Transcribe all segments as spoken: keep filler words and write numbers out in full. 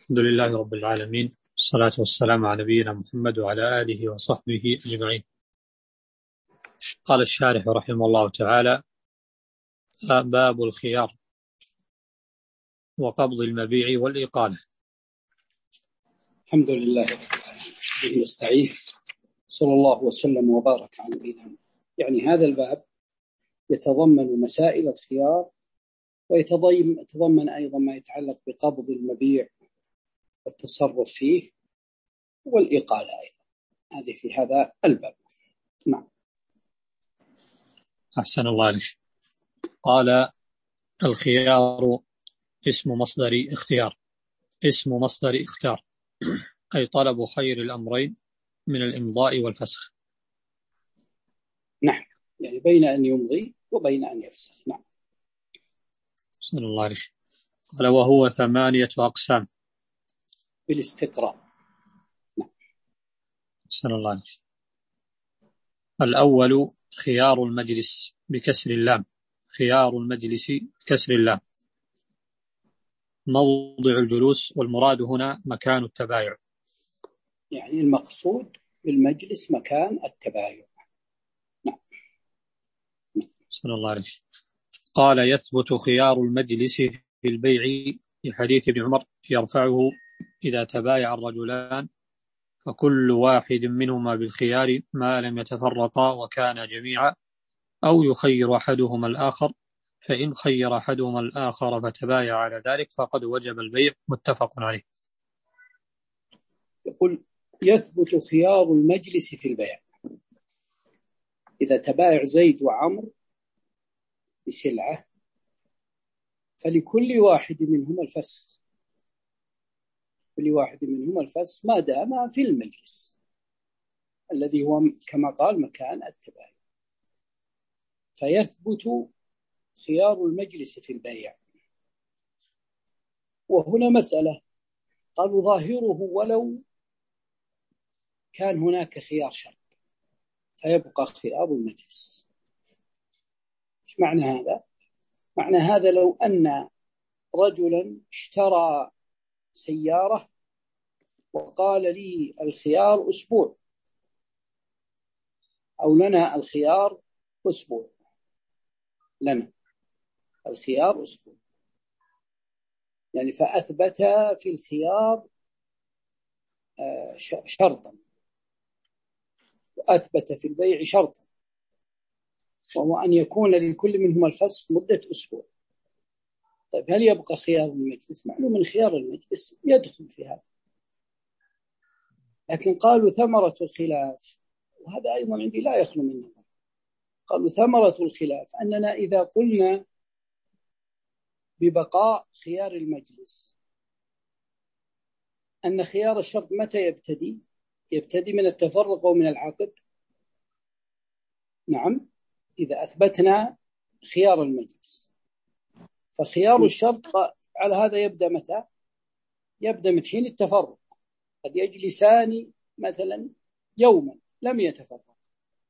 الحمد لله رب العالمين، الصلاة والسلام على نبينا محمد وعلى آله وصحبه أجمعين. قال الشارح رحمه الله تعالى: باب الخيار وقبض المبيع والإقالة. الحمد لله به نستعين، صلى الله وسلم وبارك على نبينا. يعني هذا الباب يتضمن مسائل الخيار ويتضمن أيضا ما يتعلق بقبض المبيع والتصرف فيه والإقالة أيضا. هذه في هذا الباب. نعم. أحسن الله عليك. قال: الخيار اسم مصدر اختيار، اسم مصدر اختيار أي طلب خير الأمرين من الإمضاء والفسخ. نعم، يعني بين أن يمضي وبين أن يفسخ. نعم. أحسن الله عليك. قال: وهو ثمانية أقسام بالاستقراء. نعم. أحسن الله عليك. الأول خيار المجلس بكسر اللام، خيار المجلس بكسر اللام موضع الجلوس، والمراد هنا مكان التبايع. يعني المقصود بالمجلس مكان التبايع. نعم. صلى الله عليه. قال: يثبت خيار المجلس في البيع لحديث ابن عمر يرفعه: إذا تبايع الرجلان فكل واحد منهما بالخيار ما لم يتفرقا وكان جميعا، أو يخير أحدهما الآخر، فإن خير أحدهما الآخر فتبايع على ذلك فقد وجب البيع. متفق عليه. يقول: يثبت خيار المجلس في البيع إذا تبايع زيد وعمر بسلعة فلكل واحد منهما الفسخ، كل واحد منهما الفسخ ما دام في المجلس الذي هو كما قال مكان التبايع، فيثبت خيار المجلس في البيع. وهنا مسألة، قالوا ظاهره ولو كان هناك خيار شرط فيبقى خيار المجلس. ايش معنى هذا؟ معنى هذا لو أن رجلا اشترى سيارة وقال لي الخيار أسبوع، أو لنا الخيار أسبوع، لنا الخيار أسبوع، يعني فأثبت في الخيار شرطا وأثبت في البيع شرطا، وهو أن يكون لكل منهما الفسخ مدة أسبوع. طيب هل يبقى خيار المجلس؟ معلوم من خيار المجلس يدخل في هذا، لكن قالوا ثمرة الخلاف، وهذا أيضا عندي لا يخلو من نظر، قالوا ثمرة الخلاف أننا إذا قلنا ببقاء خيار المجلس أن خيار الشرط متى يبتدي؟ يبتدي من التفرق ومن العقد. نعم، إذا أثبتنا خيار المجلس، فخيار الشرط على هذا يبدأ متى؟ يبدأ من حين التفرق. قد يجلسان مثلا يوما لم يتفرق،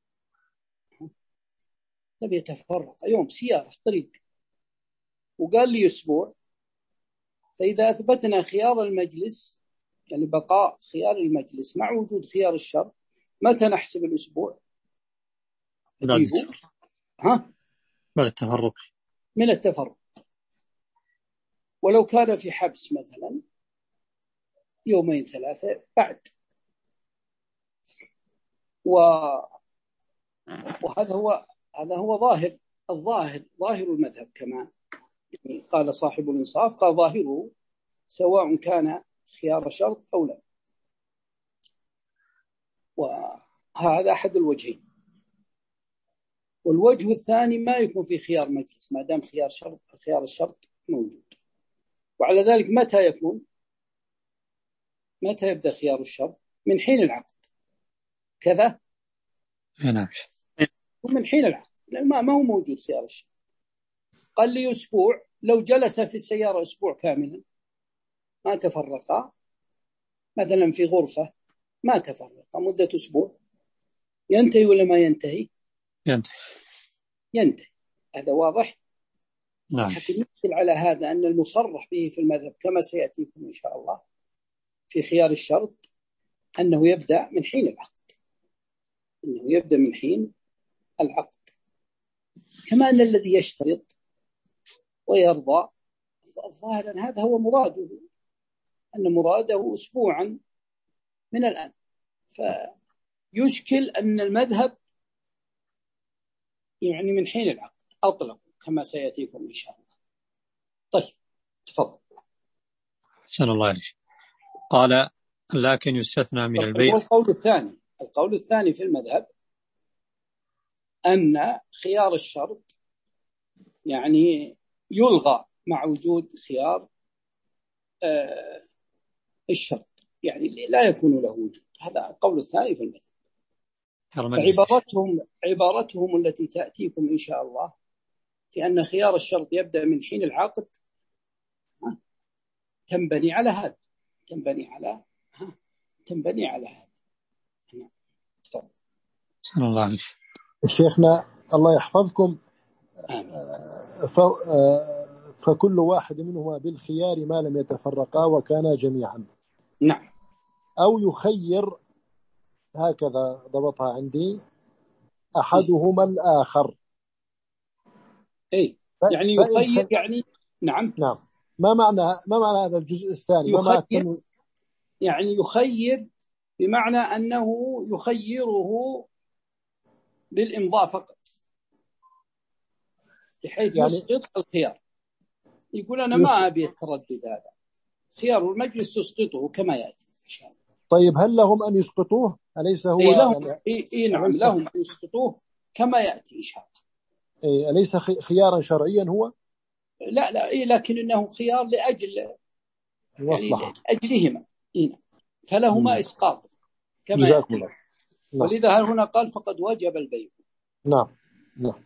لم يتفرق يوم سيارة طريق، وقال لي أسبوع، فإذا أثبتنا خيار المجلس يعني بقاء خيار المجلس مع وجود خيار الشرط، متى نحسب الأسبوع؟ أجيبه ها؟ بعد التفرق. من التفرق. ولو كان في حبس مثلا يومين ثلاثة بعد. و... وهذا هو هذا هو ظاهر الظاهر ظاهر المذهب، كما يعني قال صاحب الإنصاف، قال ظاهره سواء كان خيار شرط أو لا. وهذا أحد الوجهين. والوجه الثاني ما يكون في خيار مجلس ما دام خيار شرط خيار الشرط موجود. وعلى ذلك متى يكون؟ متى يبدأ خيار الشرط؟ من حين العقد كذا. نعم. ومن حين العقد لأن ما هو موجود خيار الشرط. قال لي أسبوع، لو جلس في السيارة أسبوع كاملا ما تفرقا، مثلا في غرفة ما تفرقا مدة أسبوع، ينتهي ولا ما ينتهي؟ ينتهي. ينتهي. هذا واضح. نعم. حتى نمثل على هذا أن المصرح به في المذهب كما سيأتيكم إن شاء الله في خيار الشرط أنه يبدأ من حين العقد، أنه يبدأ من حين العقد، كما أن الذي يشترط ويرضى ظاهرا هذا هو مراده، أن مراده أسبوعا من الآن. فيشكل أن المذهب يعني من حين العقد أطلق كما سيأتيكم إن شاء الله. طيب تفضل. أحسن الله عليك. قال لكن يستثنى من البيع. القول الثاني القول الثاني في المذهب أن خيار الشرط يعني يلغى مع وجود خيار آه الشرط، يعني لا يكون له وجود. هذا القول الثاني في المذهب. فعبارتهم عبارتهم التي تأتيكم إن شاء الله في أن خيار الشرط يبدأ من حين العقد تنبني على هذا تنبني على تنبني على هذا. تفضل. بسم الله عليك. شيخنا الله يحفظكم. فكل واحد منهما بالخيار ما لم يتفرقا وكانا جميعا. نعم. أو يخير، هكذا ضبطها عندي، أحدهما الآخر. أي يعني يخير يعني نعم نعم. ما معنى ما معنى هذا الجزء الثاني؟ ما معنى التم... يعني يخير بمعنى أنه يخيره بالإمضاء فقط، بحيث يعني يسقط الخيار، يقول أنا ما أبي التردد هذا، خيار المجلس تسقطه كما يأتي إن شاء الله. طيب هل لهم أن يسقطوه؟ أليس هو إيه لهم يعني... إيه إيه نعم أليس... لهم أن يسقطوه كما يأتي إن شاء الله. إيه أليس خيارا شرعيا هو؟ لا لا إيه لكن إنه خيار لأجل المصلحة يعني أجلهما إيه، فلهما إسقاط كما جزاكم يأتي. الله. ولذا هنا قال فقد وجب البيع. نعم نعم.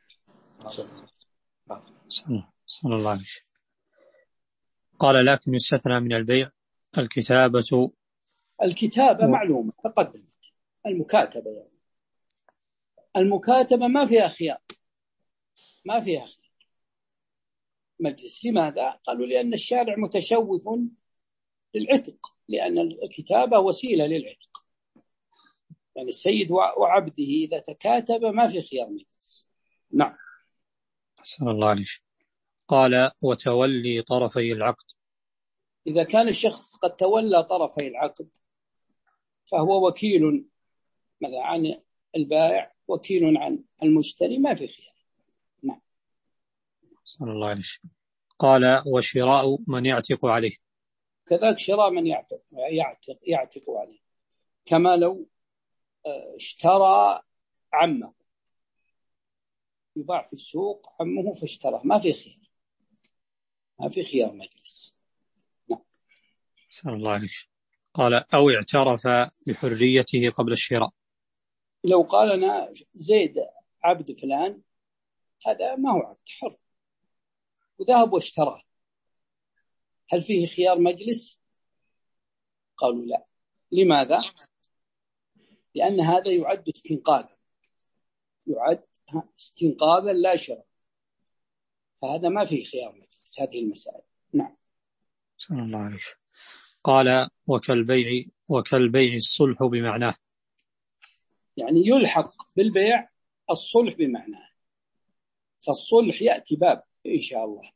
صلى الله عليه وسلم. قال لكن يستثنى من البيع الكتابة. الكتابة معلومة تقدمت، المكاتبة يعني المكاتبة ما فيها خيار، ما فيها خيار مجلس. لماذا؟ قالوا لأن الشارع متشوف للعتق، لأن الكتابة وسيلة للعتق، يعني السيد وعبده إذا تكاتب ما في خيار مجلس. نعم. أحسن الله عليك. قال وتولي طرفي العقد. إذا كان الشخص قد تولى طرفي العقد فهو وكيل مثلا عن البائع، وكيل عن المشتري، ما في خيار. نعم. أحسن الله عليك. قال وشراء من يعتق عليه. كذلك شراء من يعتق يعتق يعتق عليه، كما لو اشترى عمه، يباع في السوق عمه فاشتراه، ما في خيار، ما في خيار مجلس. نعم. أحسن الله عليك. قال أو اعترف بحريته قبل الشراء. لو قال أنا زيد عبد فلان، هذا ما هو عبد، حر، وذهب واشتراه، هل فيه خيار مجلس؟ قالوا لا. لماذا؟ لأن هذا يعد استنقاذا، يعد استنقاذا لا شراء، فهذا ما فيه خيار مجلس. هذه المسائل. نعم. صلى الله عليه. قال وكالبيع وكالبيع الصلح بمعناه. يعني يلحق بالبيع الصلح بمعناه، فالصلح يأتي باب إن شاء الله.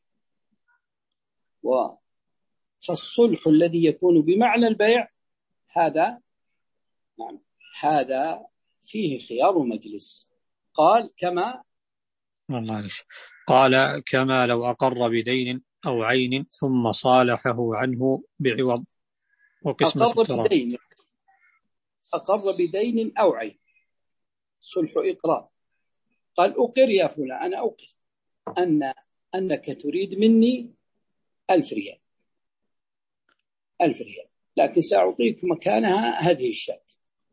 فالصلح الذي يكون بمعنى البيع هذا نعم هذا فيه خيار مجلس. قال كما الله عليه. قال كما لو أقر بدين أو عين ثم صالحه عنه بعوض وقسمة أقر بدين أقر بدين أو عين، صلح إقرار. قال أقر يا فلان، أنا أقر أن أنك تريد مني ألف ريال ألف ريال لكن سأعطيك مكانها هذه الشاة.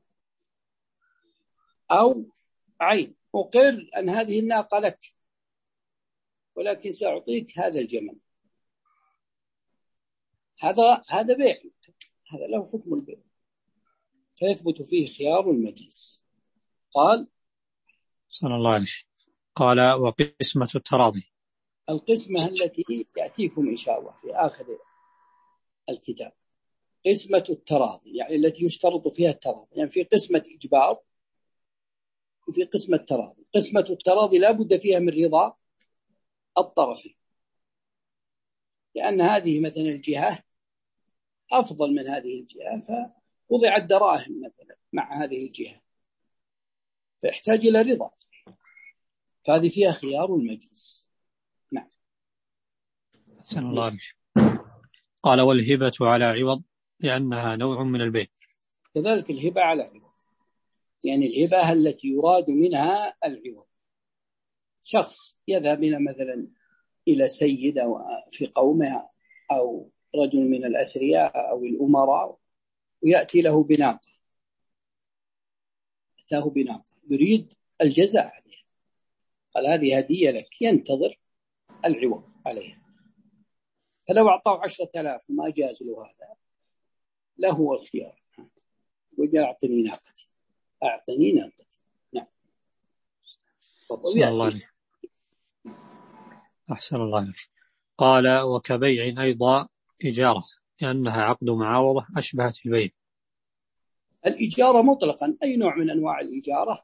أو عين، أقر أن هذه الناقة لك ولكن سأعطيك هذا الجمل. هذا هذا بيع، هذا له حكم البيع، فيثبت فيه خيار المجلس. قال صلى الله عليه. قال وقسمة التراضي. القسمة التي يأتيكم إن شاء الله في آخر الكتاب، قسمة التراضي، يعني التي يشترط فيها التراضي، يعني في قسمة إجبار وفي قسمة تراضي. قسمة التراضي لا بد فيها من رضا الطرفين، لأن هذه مثلا الجهة أفضل من هذه الجهة، فوضعت دراهم مثلا مع هذه الجهة فيحتاج إلى رضا، فهذه فيها خيار المجلس. نعم. أحسن الله عليك. قال والهبة على عوض لأنها نوع من البيع. كذلك الهبة على عوض، يعني الهبة التي يراد منها العوض. شخص يذهب إلى مثلا إلى سيد في قومها أو رجل من الأثرياء أو الأمراء ويأتي له بناقة، أتاه بناقة يريد الجزاء عليها، قال هذه هدية لك، ينتظر العوض عليها. فلو أعطاه عشرة آلاف وما جاز له هذا، له الخيار، وجاء أعطني ناقتي، أعطني ناقتي. نعم. أحسن الله عليك. أحسن الله عليك. قال وكبيع أيضا إجارة لأنها عقد معاوضة أشبهت البيع. الإجارة مطلقا أي نوع من أنواع الإجارة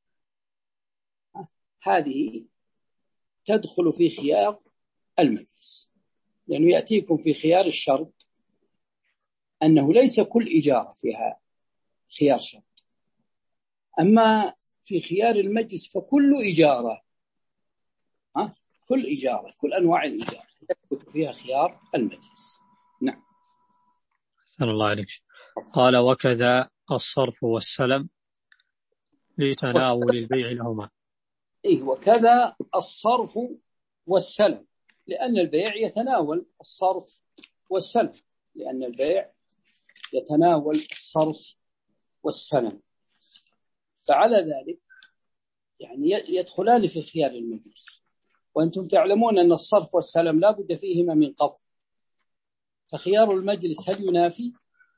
هذه تدخل في خيار المجلس، لأنه يأتيكم في خيار الشرط أنه ليس كل إجارة فيها خيار شرط، أما في خيار المجلس فكل إجارة ها كل إجارة كل أنواع الإجارة يثبت فيها خيار المجلس. نعم. أحسن الله عليك. قال وكذا الصرف والسلم لتناول البيع لهما. إيه وكذا الصرف والسلم، لأن البيع يتناول الصرف والسلم، لأن البيع يتناول الصرف والسلم، فعلى ذلك يعني يدخلان في خيار المجلس. وأنتم تعلمون أن الصرف والسلم لا بد فيهما من قبض، فخيار المجلس هل ينافي؟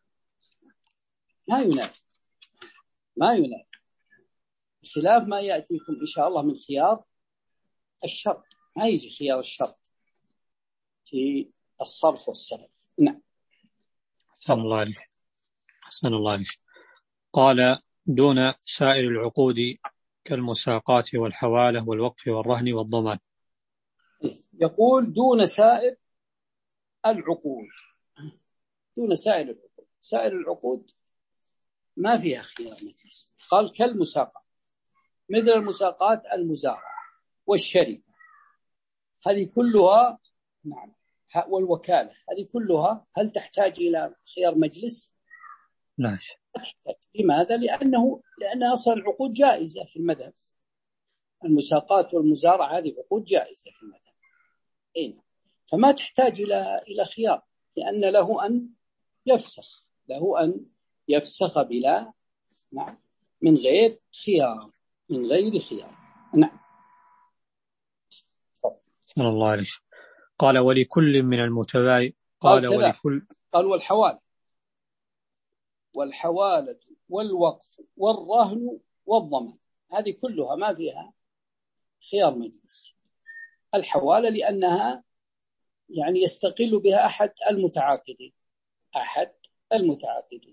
ما ينافي ما ينافي خلاف ما يأتيكم إن شاء الله من خيار الشرط، ما يجي خيار الشرط في الصرف والسلم. نعم. أحسن الله عليك. أحسن الله عليك. قال دون سائر العقود كالمساقات والحوالة والوقف والرهن والضمان. يقول دون سائر العقود، دون سائر العقود. سائر العقود ما فيها خيار مجلس. قال كالمساقات، مثل المساقات المزارعة والشركة، هذه كلها نعم، والوكالة، هذه كلها هل تحتاج إلى خيار مجلس؟ لا. تحتاج. لماذا؟ لأنه لأن أصل العقود جائزة في المذهب. المساقات والمزارعة هذه عقود جائزة في المذهب، إيه؟ فما تحتاج إلى إلى خيار، لأن له أن يفسخ، له أن يفسخ بلا نعم من غير خيار، من غير خيار. نعم. صلى الله عليه. قال ولكل من المتبايع. قال, قال ولكل قال والحوالة والحوالة والوقف والرهن والضمان، هذه كلها ما فيها خيار مجلس. الحوالة لأنها يعني يستقل بها أحد المتعاقدين، أحد المتعاقدين،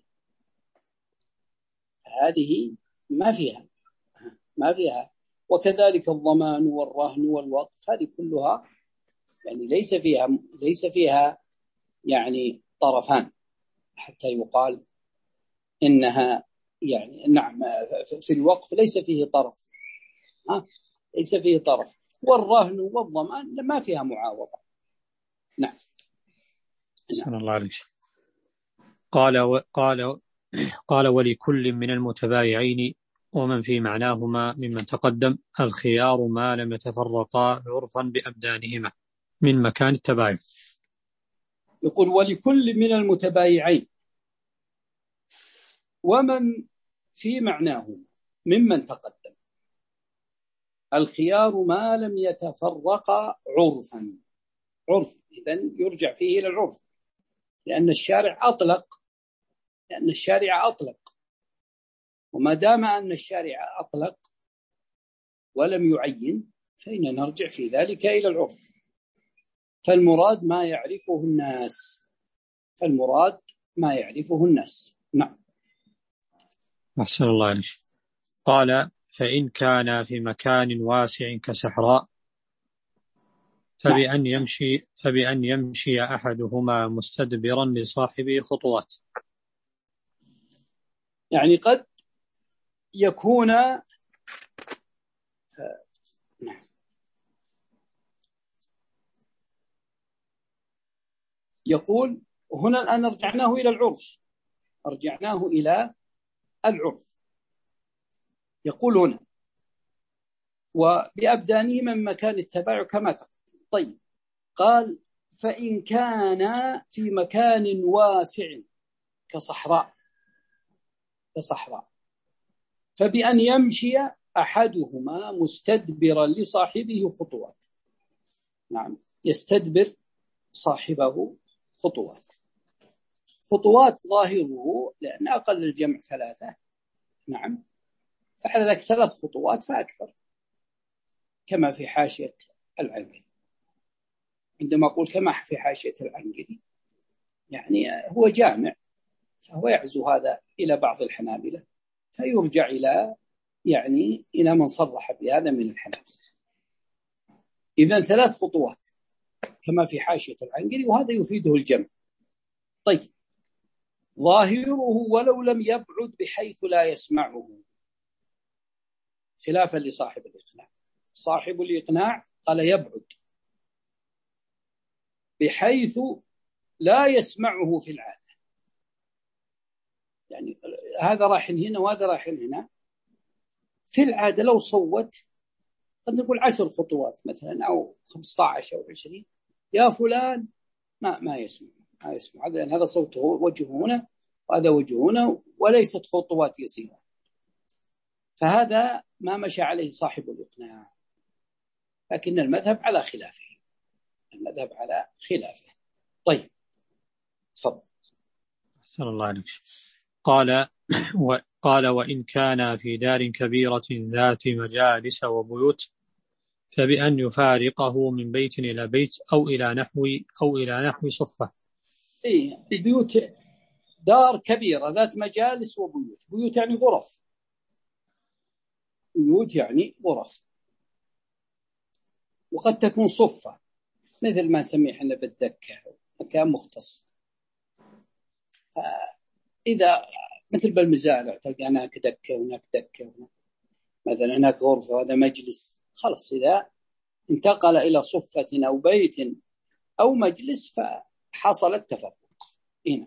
هذه ما فيها ما فيها وكذلك الضمان والرهن والوقف، هذه كلها يعني ليس فيها ليس فيها يعني طرفان حتى يقال إنها يعني نعم. في الوقف ليس فيه طرف، ها ليس فيه طرف، والرهن والضمان ما فيها معاوضة. نعم. نعم. الله عليك. قال و... قال قال ولكل من المتبايعين ومن في معناهما ممن تقدم الخيار ما لم يتفرقا عرفا بأبدانهما من مكان التبايع. يقول ولكل من المتبايعين ومن في معناهما ممن تقدم الخيار ما لم يتفرقا عرفا. عرف إذن يرجع فيه إلى العرف، لأن الشارع أطلق لأن الشارع أطلق وما دام أن الشارع أطلق ولم يعين فإن نرجع في ذلك إلى العرف. فالمراد ما يعرفه الناس، فالمراد ما يعرفه الناس. نعم. أحسن الله عليك. قال فإن كان في مكان واسع كصحراء فبأن يمشي فبأن يمشي أحدهما مستدبرا لصاحبه خطوات. يعني قد يكون يقول هنا الآن رجعناه إلى العرف رجعناه إلى العرف يقول هنا وبأبدانه من مكان التباع كما تقول. طيب قال فإن كان في مكان واسع كصحراء كصحراء فبأن يمشي أحدهما مستدبرا لصاحبه خطوات. نعم يستدبر صاحبه خطوات. خطوات ظاهره لأن أقل الجمع ثلاثة. نعم فعلى ذلك ثلاث خطوات فأكثر كما في حاشية العنقري. عندما أقول كما في حاشية العنقري يعني هو جامع فهو يعزو هذا إلى بعض الحنابلة فيرجع إلى يعني إلى من صرح بهذا من الحنابلة. إذن ثلاث خطوات كما في حاشية العنقري وهذا يفيده الجمع. طيب ظاهره ولو لم يبعد بحيث لا يسمعه خلافا لصاحب الإقناع. صاحب الإقناع قال يبعد بحيث لا يسمعه في العادة. يعني هذا راح هنا وهذا راح هنا. في العادة لو صوت قد نقول عشر خطوات مثلا أو خمسة عشر أو عشرين يا فلان ما ما يسمع ما يسمع لأن هذا صوته وجهه هنا وهذا وجهه هنا وليست خطوات يسيرة. فهذا ما مشى عليه صاحب الإقناع لكن المذهب على خلافه. المذهب على خلافه. طيب تفضل. أحسن الله عليك. قال وقال وإن كان في دار كبيرة ذات مجالس وبيوت فبأن يفارقه من بيت إلى بيت أو إلى نحو أو إلى نحو صفة. إيه البيوت دار كبيرة ذات مجالس وبيوت. بيوت يعني غرف. بيوت يعني غرف وقد تكون صفة مثل ما نسميه احنا بالدكة مكان مختص. فإذا مثل بالمزارع تلقى هناك دكة وهناك دكة وهناك مثلا هناك غرفة وهذا مجلس. خلاص إذا انتقل إلى صفة أو بيت أو مجلس فحصل التفرق هنا.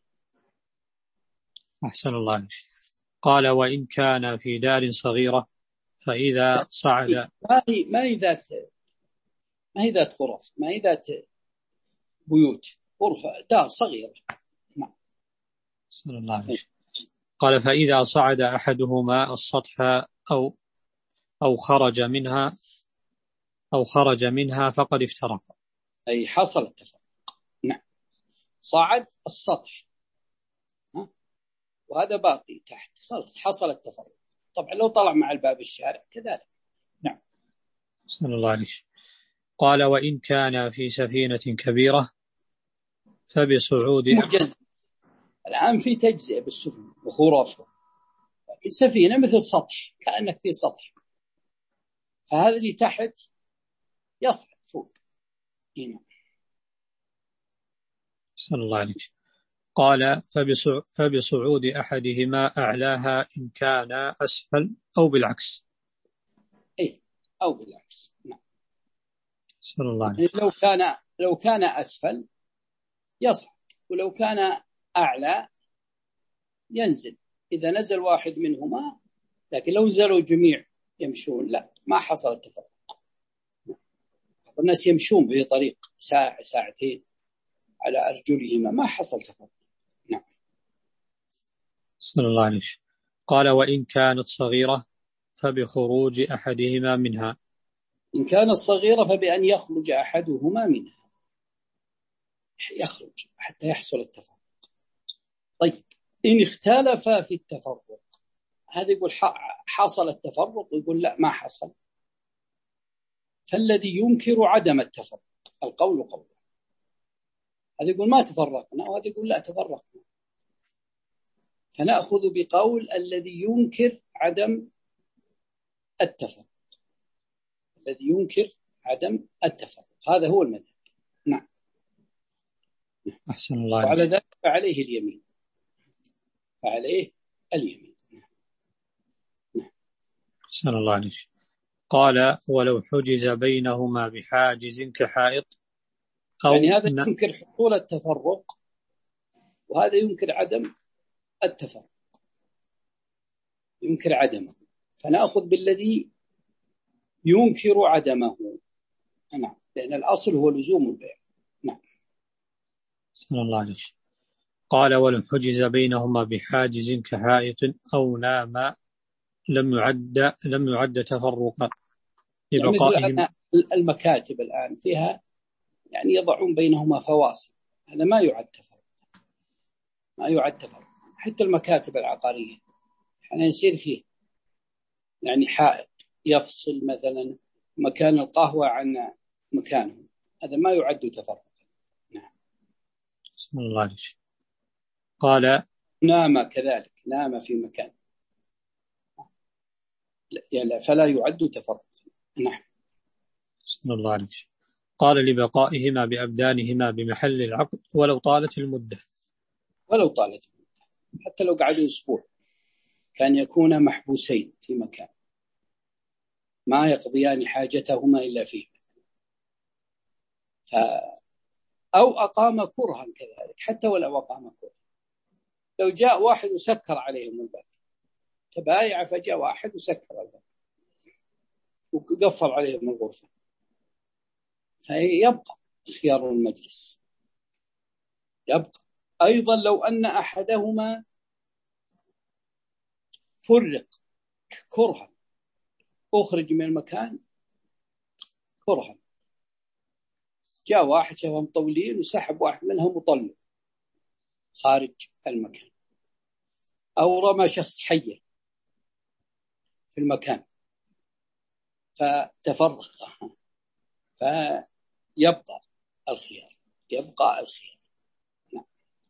أحسن الله عليك. قال وإن كان في دار صغيرة فإذا صعد ما هي ما هي ذات ما هي ذات غرف ما هي ذات بيوت غرفة دار صغيرة. نعم. أحسن الله عليك. قال فإذا صعد أحدهما السطح أو أو خرج منها أو خرج منها فقد افترق. أي حصل التفرق. نعم صعد السطح ها؟ وهذا باقي تحت خلاص حصل التفرق. طبعا لو طلع مع الباب الشارع كذلك. نعم. أحسن الله عليك. قال وإن كان في سفينة كبيرة فبصعود مجز. الآن في تجزئة بالسفن وخرافة. في سفينة مثل سطح كأنك في سطح فهذا اللي تحت يصعد فوق هنا. أحسن الله عليك. قال فبصعود أحدهما أعلاها إن كان أسفل أو بالعكس. إيه أو بالعكس. نعم. أحسن الله عليك. يعني لو كان لو كان أسفل يصعد ولو كان أعلى ينزل. إذا نزل واحد منهما لكن لو نزلوا جميع يمشون لا ما حصل التفرق. الناس يمشون به طريق ساعة ساعتين على أرجلهما ما حصل تفرق. نعم. أحسن الله عليك. قال وإن كانت صغيرة فبخروج أحدهما منها. إن كانت صغيرة فبأن يخرج أحدهما منها يخرج حتى يحصل التفرق. طيب إن اختلف في التفرق هذا يقول حصل التفرق ويقول لا ما حصل. فالذي ينكر عدم التفرق القول قوله. هذا يقول ما تفرقنا وهذا يقول لا تفرقنا. فنأخذ بقول الذي ينكر عدم التفرق، الذي ينكر عدم التفرق، هذا هو المذهب. نعم. أحسن الله. وعلى ذلك فعليه اليمين، فعليه اليمين. نعم. أحسن الله عليك. قال ولو حجز بينهما بحاجز كحائط أو يعني هذا ن... ينكر حصول التفرق وهذا ينكر عدم التفرق، ينكر عدمه، فنأخذ بالذي ينكر عدمه. نعم، لأن الأصل هو لزوم البيع. نعم. أحسن الله عليك. قال ولو حجز بينهما بحاجز كحائط أو نام لم يعد لم يعد تفرقا لبقائهم. يعني المكاتب الآن فيها يعني يضعون بينهما فواصل، هذا ما يعد تفرق، ما يعد تفرق. حتى المكاتب العقارية يعني يصير فيه يعني حائط يفصل مثلا مكان القهوة عن مكانه، هذا ما يعد تفرق. نعم. بسم الله عليك. قال نام كذلك، نام في مكان يعني فلا يعد تفرق. نعم. بسم الله عليك. قال لبقائهما بأبدانهما بمحل العقد ولو طالت المدة، ولو طالت المدة، حتى لو قعدوا أسبوع كان يكون محبوسين في مكان ما يقضيان حاجتهما إلا فيه، ف... أو أقام كرها كذلك، حتى ولو أقام كرها، لو جاء واحد وسكر عليهم الباب، تبايع فجاء واحد وسكر الباب وقفل عليهم الغرفة، فيبقى خيار المجلس، يبقى. أيضا لو أن أحدهما فرق كرها، أخرج من المكان كرها، جاء واحد شافهم طولين وسحب واحد منهم وطلع خارج المكان، أو رمى شخص حيا في المكان فتفرق، فيبقى الخيار، يبقى الخيار. نعم.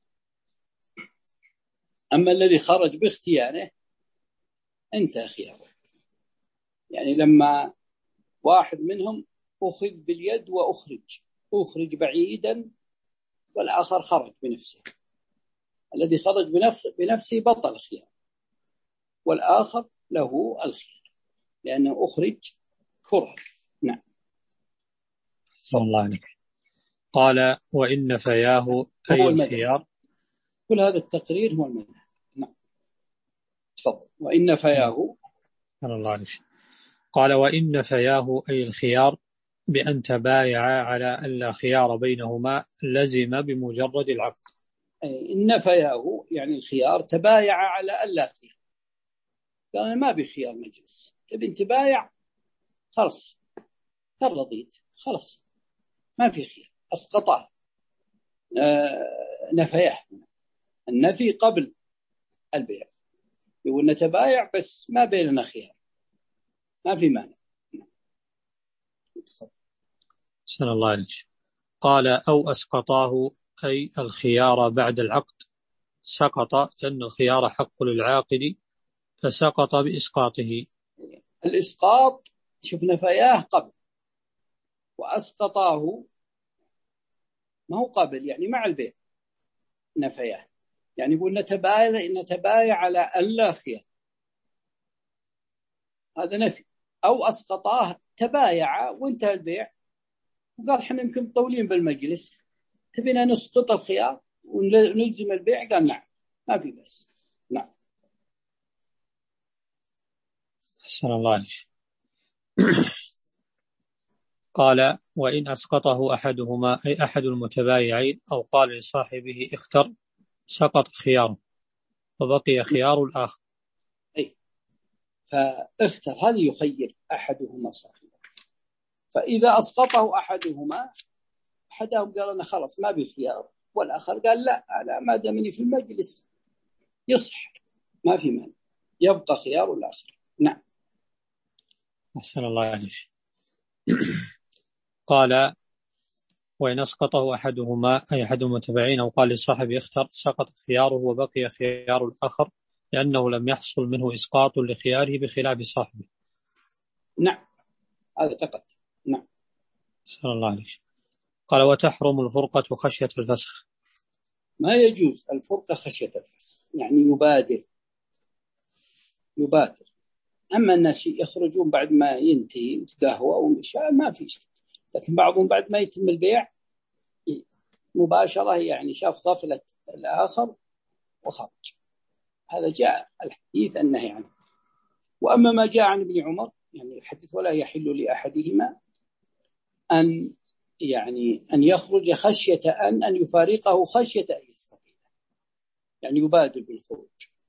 أما الذي خرج باختياره انتهى خياره، يعني لما واحد منهم أخذ باليد وأخرج أخرج بعيدا والآخر خرج بنفسه، الذي خرج بنفسه, بنفسه بطل خيار، والآخر له الخيار لأنه أخرج كره. نعم. صلى الله عليك. قال وإن فياه أي الخيار. كل هذا التقرير هو المذهب. نعم. تفضل. وإن فياه. صلى الله عليك. قال وإن فياه أي الخيار بأن تبايعا على ألا خيار بينهما لزم بمجرد العقد. إن فياه يعني الخيار تبايع على ألا خيار، قال ما بخيار مجلس، تبي تبايع خلاص، فرضيت خلاص ما في خيار، أسقطه. آه نفيه، النفي قبل البيع، يقول نتبايع بس ما بيننا خيار، ما في مانع. سنة الله عليك. قال أو أسقطاه أي الخيار بعد العقد سقط، لأن الخيار حق للعاقد فسقط بإسقاطه. الإسقاط شفنا فياه قبل، وأسقطاه ما هو قبل يعني مع البيع، نفياه يعني يقول نتبايع نتبايع على ألا خيار، هذا نفي. أو أسقطاه تبايع وانتهى البيع وقال احنا يمكن مطولين بالمجلس تبينا نسقط الخيار ونلزم البيع، قال نعم ما في بس. نعم. أحسن الله عليك. قال وإن أسقطه أحدهما أي أحد المتبايعين أو قال لصاحبه اختر سقط خياره وبقي خيار الآخر. أي فاختر، هذه يخير أحدهما صاحبه، فإذا أسقطه أحدهما أحدهم قال أنا خلاص ما بي خيار، والآخر قال لا أنا ما دامني في المجلس يصح ما في مانع، يبقى خيار الآخر. نعم. أحسن الله عليك. قال وإن أسقطه أحدهما أي أحد المتبعين أو قال لصاحبه اختر سقط خياره وبقي خيار الآخر لأنه لم يحصل منه إسقاط لخياره بخلاف صاحبه. نعم هذا تقدم. نعم. صلى الله عليه وسلم. قال وتحرم الفرقة خشية الفسخ. ما يجوز الفرقة خشية الفسخ، يعني يبادر يبادر. أما الناس يخرجون بعد ما ينتهي وتقهوى ومشاء ما في شيء، لكن بعضهم بعد ما يتم البيع مباشرة يعني شاف غفلة الآخر وخرج. هذا جاء الحديث النهي عنه. وأما ما جاء عن ابن عمر يعني الحديث ولا يحل لأحدهما أن يعني أن يخرج خشية أن أن يفارقه خشية أن يستقيل، يعني يبادر بالخروج،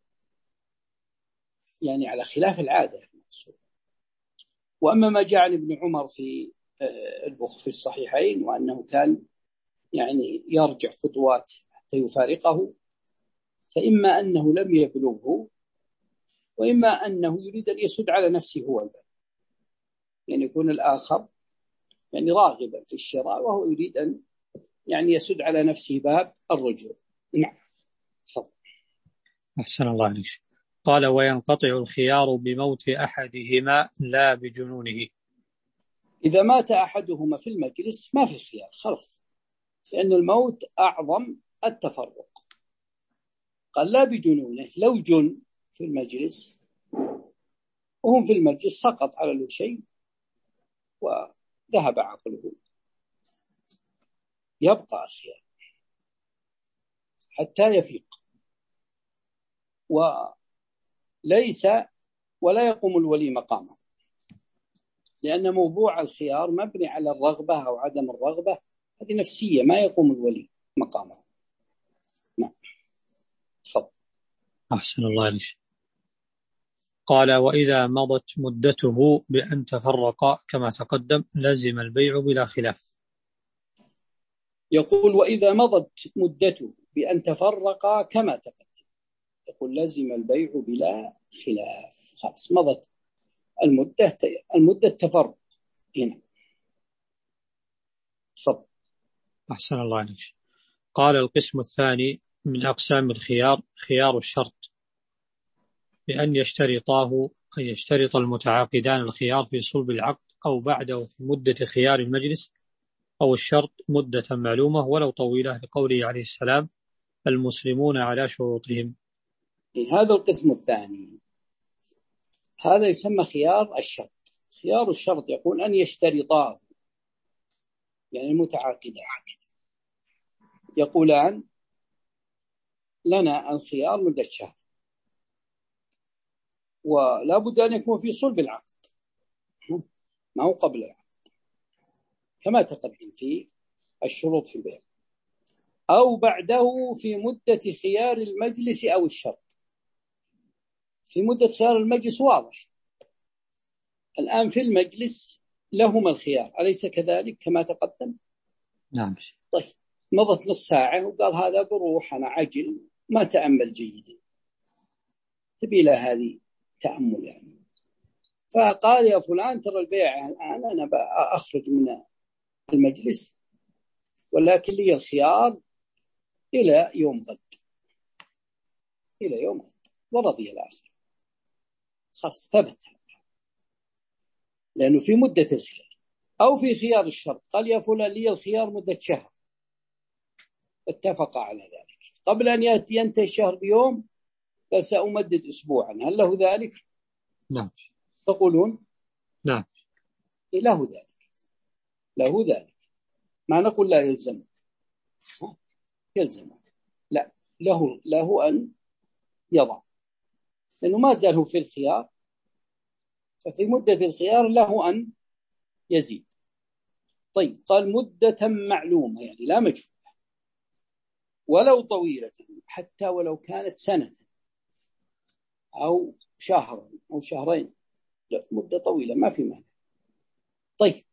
يعني على خلاف العادة المقصود. وأما ما جاء عن ابن عمر في في الصحيحين وأنه كان يعني يرجع خطوات حتى يفارقه، فإما أنه لم يبلغه وإما أنه يريد أن يسد على نفسه هو الباب، يعني يكون الآخر يعني راغبا في الشراء وهو يريد أن يعني يسد على نفسه باب الرجوع. نعم. تفضل. أحسن الله عليك. قال وينقطع الخيار بموت أحدهما لا بجنونه. إذا مات أحدهما في المجلس ما في خيار خلاص، لأن الموت أعظم التفرق. قال لا بجنونه، لو جن في المجلس وهم في المجلس سقط على الوشي وذهب عقله يبقى الخيار حتى يفيق، وليس ولا يقوم الولي مقامه، لأن موضوع الخيار مبني على الرغبة أو عدم الرغبة، هذه نفسية ما يقوم الولي مقامه. نعم. تفضل. أحسن الله عليك. قال وإذا مضت مدته بأن تفرقا كما تقدم لزم البيع بلا خلاف. يقول وإذا مضت مدته بأن تفرقا كما تقدم، يقول لزم البيع بلا خلاف. خلاص مضت المدة المدة تفرق هنا. تفضل. أحسن الله عليك. قال القسم الثاني من أقسام الخيار خيار الشرط، بأن يشترطاه أن يشترط المتعاقدان الخيار في صلب العقد أو بعده في مدة خيار المجلس، أو الشرط مدة معلومة ولو طويلة، لقوله عليه السلام المسلمون على شروطهم. هذا القسم الثاني هذا يسمى خيار الشرط. خيار الشرط يقول أن يشترطاه، يعني المتعاقدان يقولان لنا الخيار مدة شهر، ولا بد أن يكون في صلب العقد ما هو قبل العقد كما تقدم في الشروط في البيع، أو بعده في مدة خيار المجلس أو الشرط. في مدة خيار المجلس واضح، الآن في المجلس لهما الخيار أليس كذلك كما تقدم؟ نعم. طيب مضت نص ساعة وقال هذا بروح أنا عجل ما تأمل جيدا، تبي له هذه تأمل يعني، فقال يا فلان ترى البيع الآن أنا أخرج من المجلس ولكن لي الخيار إلى يوم غد، إلى يوم غد، ورضي الآخر. خلاص ثبت لأنه في مدة الخيار. أو في خيار الشرط قال يا فلان لي الخيار مدة شهر، اتفق على ذلك قبل أن ينتهي الشهر بيوم قال سأمدد أسبوعا، هل له ذلك؟ نعم. تقولون نعم له ذلك، له ذلك. ما نقول لا يلزم، يلزم لا، له له أن يضع، لأنه ما زال هو في الخيار، ففي مدة الخيار له أن يزيد. طيب قال مدة معلومة يعني لا مجهولة، ولو طويلة حتى ولو كانت سنة أو شهر أو شهرين، لا مدة طويلة ما في مانع. طيب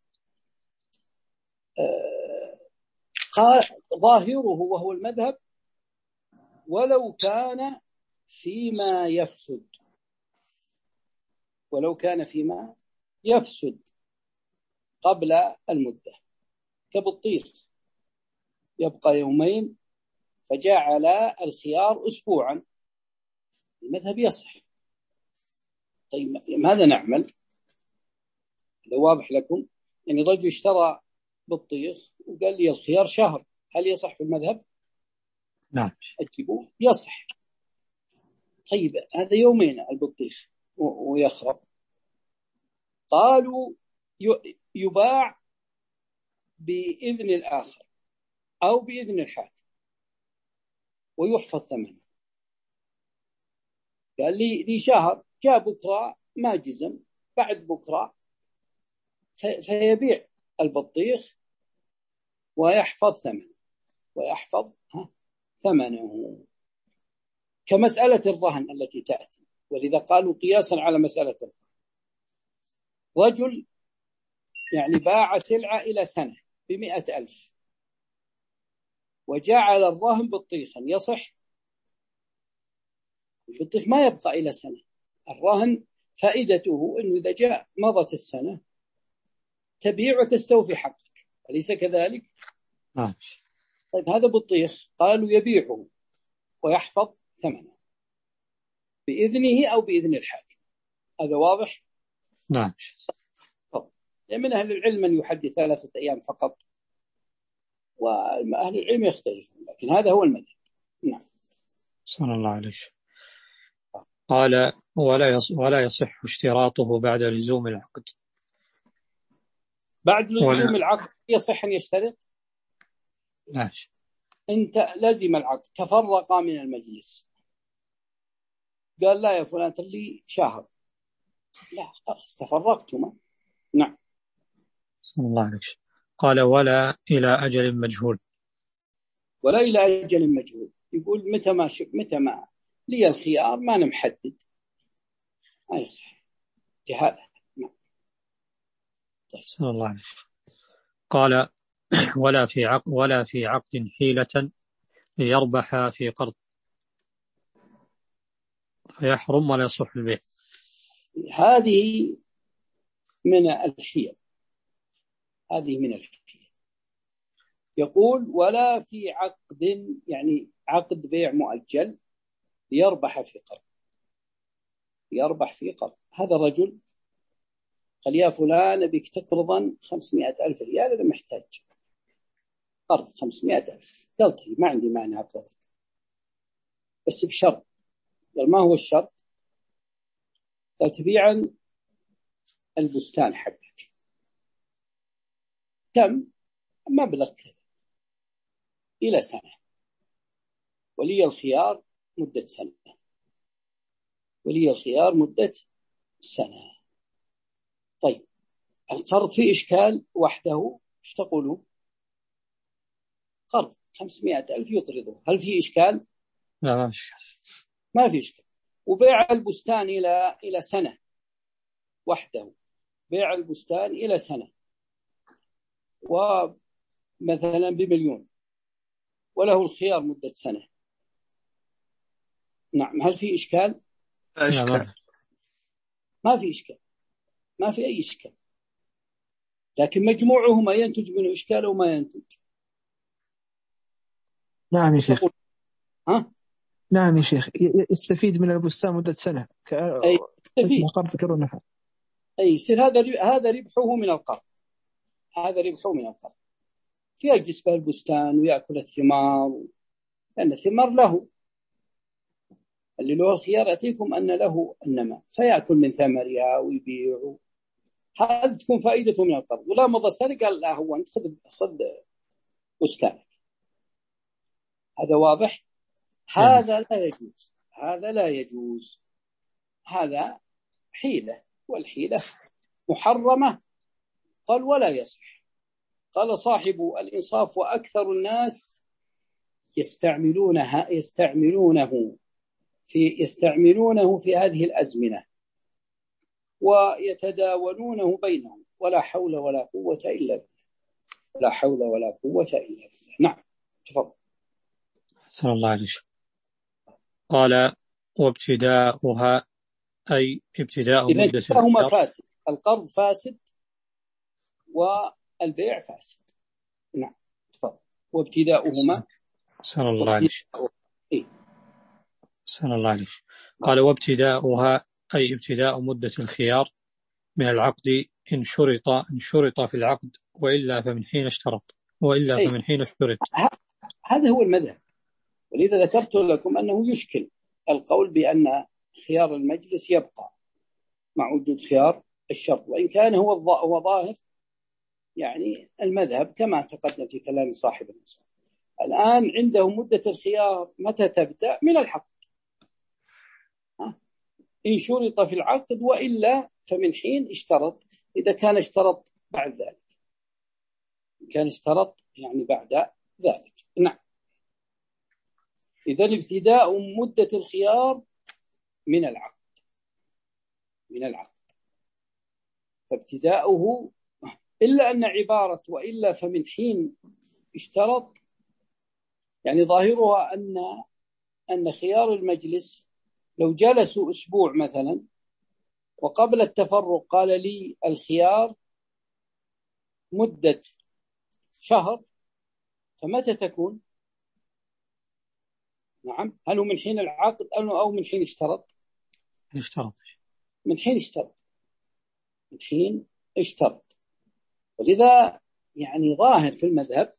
آه قال ظاهره وهو المذهب ولو كان فيما يفسد، ولو كان فيما يفسد قبل المدة، كبالطيخ يبقى يومين فجعل الخيار أسبوعا، المذهب يصح. طيب ماذا نعمل؟ إذا واضح لكم، يعني رجل اشترى بطيخ وقال لي الخيار شهر، هل يصح في المذهب؟ نعم. أجيبه يصح. طيب هذا يومين البطيخ ويخرب. قالوا يباع بإذن الآخر أو بإذن الحاكم ويحفظ ثمنه. قال لي لي شهر، جاء بكرة ما جزم، بعد بكرة فيبيع البطيخ ويحفظ ثمنه ويحفظ ثمنه كمسألة الرهن التي تأتي. ولذا قالوا قياسا على مسألة الرهن، رجل يعني باع سلعة إلى سنة بمئة ألف وجعل الرهن بطيخا، يصح؟ البطيخ ما يبقى إلى سنة، الرهن فائدته أنه إذا جاء مضت السنة تبيع وتستوفي حقك، أليس كذلك؟ نعم. طيب هذا بطيخ قالوا يبيعه ويحفظ ثمنه بإذنه أو بإذن الحاكم، هذا واضح؟ نعم. من أهل العلم من يحدث ثلاثة أيام فقط، وأهل العلم يختلفون، لكن هذا هو المذهب. نعم. صلى الله عليه وسلم. قال ولا يصح, ولا يصح اشتراطه بعد لزوم العقد. بعد لزوم العقد يصح أن يشترط؟ نعم. أنت لزم العقد، تفرقا من المجلس، قال لا يا فلان لي شهر، لا خلاص تفرقتما. نعم. صلى الله عليه وسلم. قال ولا إلى أجل مجهول. ولا إلى أجل مجهول، يقول متى ما شك متى ما لي الخيار ما نمحدد، ما يصح جهالة. نعم. صلى الله عليه وسلم. قال ولا في عقد ولا في عقد حيلة ليربح في قرض فيحرم ولا يصح البيع. هذه من الحيل، هذه من الحيل. يقول ولا في عقد، يعني عقد بيع مؤجل ليربح في قرض، يربح في قرض. هذا الرجل قال يا فلان بك تقرضا خمسمائة ألف ريال، أنا محتاج قرض خمسمائة ألف. قال طيب ما عندي مانع أقرضك، بس بشرط. قال ما هو الشرط؟ قال تبيعا البستان حقك. كم؟ مبلغ كذا إلى سنة، ولي الخيار مدة سنة، ولي الخيار مدة سنة. طيب القرض في إشكال وحده، ايش تقولوا؟ قرض خمسمائة ألف يقرضه، هل في إشكال؟ لا ما في إشكال. ما في إشكال. وبيع البستان إلى إلى سنة وحده، بيع البستان إلى سنة ومثلا بمليون وله الخيار مدة سنة، نعم، هل في إشكال؟ أشكال. ما في إشكال، ما في أي إشكال، لكن مجموعه ما ينتج منه إشكال وما ينتج. نعم يا شيخ. ها؟ نعم يا شيخ، يستفيد من البستان مدة سنة ك... أي يستفيد، قرض كرونها. أي يصير هذا هذا ربحه من القرض، هذا ربحه من القرض، فيجلس به البستان ويأكل الثمار، لأن الثمار له، اللي له الخيار يأتيكم أن له النماء، فيأكل من ثمرها ويبيع، هذا تكون فائدته من القرض. ولا مضى سنة قال لا هو أنت خذ خذ بستانك. هذا واضح؟ هذا لا يجوز، هذا لا يجوز، هذا حيلة، والحيلة محرمة. قال ولا يصح. قال صاحب الإنصاف وأكثر الناس يستعملونها يستعملونه في يستعملونه في هذه الأزمنة ويتداولونه بينهم، ولا حول ولا قوة إلا بالله، لا حول ولا قوة إلا بالله. نعم تفضل. صلى الله عليه وسلم. قال وابتداؤها أي ابتداء إذن مدة كلاهما فاسد، القرض فاسد والبيع فاسد. نعم تفضل. وابتداؤهما صلى الله عليه وسلم. إيه؟ صلى الله عليه. قال وابتداؤها أي ابتداء مدة الخيار من العقد إن شرط إن شرط في العقد وإلا فمن حين اشترط وإلا أي. فمن حين اشترط. هذا هو المذهب، ولذا ذكرت لكم أنه يشكل القول بأن خيار المجلس يبقى مع وجود خيار الشرط، وإن كان هو هو ظاهر يعني المذهب كما تقدم في كلام صاحب النص. الآن عنده مدة الخيار متى تبدأ؟ من العقد، إن شرط في العقد وإلا فمن حين اشترط، إذا كان اشترط بعد ذلك، كان اشترط يعني بعد ذلك. نعم. إذا ابتداء مدة الخيار من العقد من العقد فابتداؤه إلا أن عبارة وإلا فمن حين اشترط يعني ظاهرها أن أن خيار المجلس لو جلسوا أسبوع مثلا وقبل التفرق قال لي الخيار مدة شهر، فمتى تكون؟ نعم، هل هو من حين العقد أو من حين اشترط؟ اشترط من حين اشترط من حين اشترط ولذا يعني ظاهر في المذهب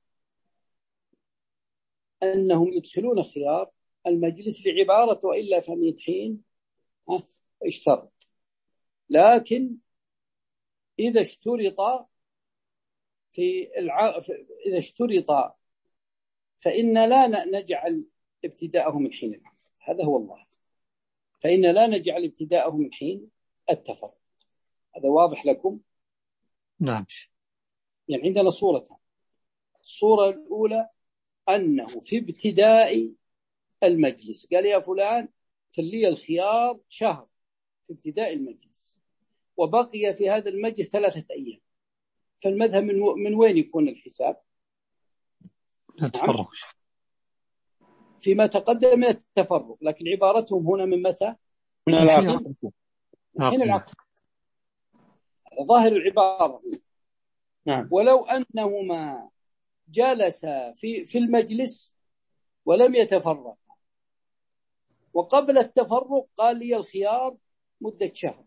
أنهم يدخلون خيار المجلس لعبارة وإلا فمن حين اشترط، لكن إذا اشترط في الع... إذا اشترط فإن لا نجعل ابتداءه من حين العقد، هذا هو الله، فإن لا نجعل ابتداءه من حين التفرق. هذا واضح لكم؟ نعم. يعني عندنا صورتان. الصورة الأولى أنه في ابتداء المجلس قال يا فلان خلي الخيار شهر في ابتداء المجلس، وبقي في هذا المجلس ثلاثة أيام، فالمذهب من, و... من وين يكون الحساب؟ التفرق فيما تقدم من التفرق، لكن عبارتهم هنا من متى؟ من العقد. من حين العقد. ظاهر العبارة. نعم. ولو أنهما جلس في في المجلس ولم يتفرق وقبل التفرق قال لي الخيار مدة شهر،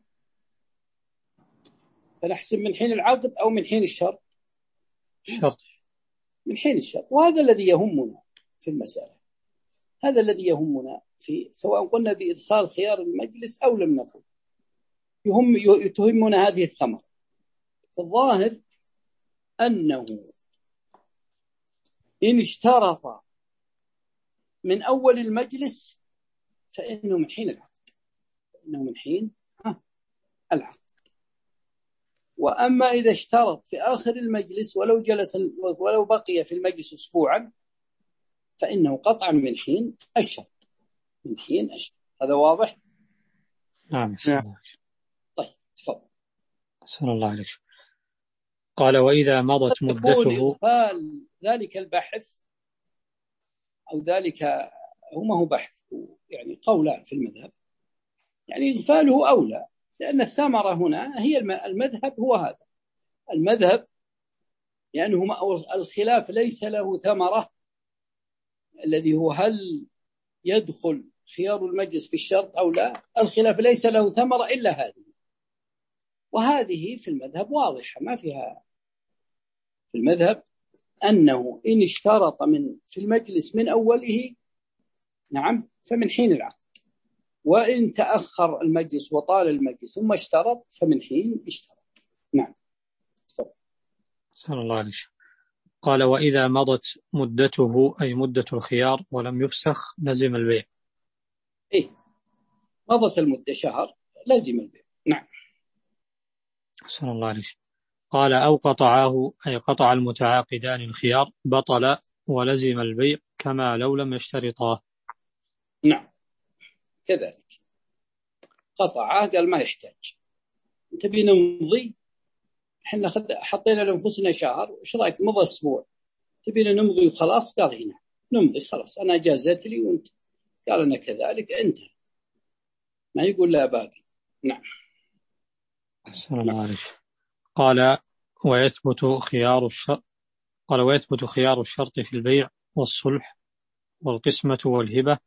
فنحسب من حين العقد أو من حين الشرط؟ الشرط. من حين الشرط. وهذا الذي يهمنا في المسألة، هذا الذي يهمنا في سواء قلنا بإدخال خيار المجلس أو لم نقل، يهم تهمنا هذه الثمرة. فالظاهر أنه إن اشترط من أول المجلس فإنه من حين العقد، إنه من حين العقد. وأما إذا اشترط في آخر المجلس ولو جلس ولو بقي في المجلس أسبوعا فإنه قطعا من حين الشرط، من حين الشرط. هذا واضح؟ نعم. طيب تفضل. صلى الله عليه. قال وإذا مضت مدته إغفال ذلك البحث أو ذلك هو ما هو بحث، يعني قولان في المذهب، يعني إغفاله أولى، لأن الثمرة هنا هي المذهب، هو هذا المذهب، لأنه الخلاف ليس له ثمرة، الذي هو هل يدخل خيار المجلس في الشرط أو لا، الخلاف ليس له ثمرة إلا هذه، وهذه في المذهب واضحة ما فيها. في المذهب أنه إن اشترط من في المجلس من أوله نعم فمن حين العقد، وإن تأخر المجلس وطال المجلس ثم اشترط فمن حين اشترط. نعم. صلى الله عليه. قال وإذا مضت مدته أي مدة الخيار ولم يفسخ لزم البيع. إيه مضت المدة شهر لزم البيع. نعم. صلى الله عليه. قال أو قطعاه أي قطع المتعاقدان الخيار بطل ولزم البيع كما لو لم يشترطاه. نعم كذلك قطعه قال ما يحتاج، تبي نمضي، احنا حطينا لانفسنا شهر، ايش رايك مضى اسبوع، تبينا نمضي وخلاص؟ قال هنا نمضي خلاص، انا اجازت لي وانت، قال انا كذلك، انتهى، ما يقول لا باقي. نعم. صلى الله عليه. قال ويثبت خيار الشرط قال ويثبت خيار الشرط في البيع والصلح والقسمة والهبة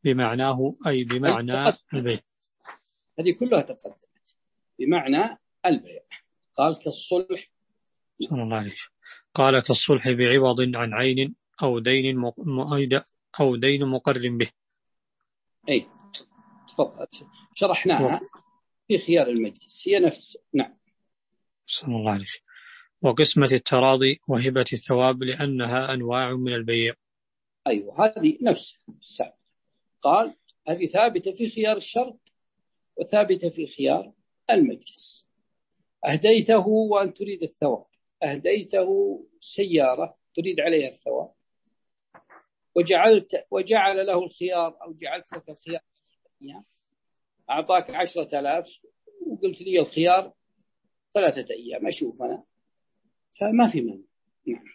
بمعناه أي بمعنى البيع. هذه كلها تقدمت بمعنى البيع. قال كالصلح صلى الله عليه وسلم. قال كالصلح بعوض عن عين أو دين م... أو دين مقر به. أي تفضل شرحناها في خيار المجلس هي نفس. نعم. صلى الله عليه وسلم. وقسمة التراضي وهبة الثواب لأنها أنواع من البيع. أيوة هذه نفس السابقة. قال هذه ثابتة في خيار الشرط وثابتة في خيار المجلس. أهديته وأن تريد الثواب، أهديته سيارة تريد عليها الثواب، وجعلت وجعل له الخيار أو جعلت لك الخيار، أعطاك عشرة آلاف وقلت لي الخيار ثلاثة أيام أشوف أنا، فما في مانع. نعم.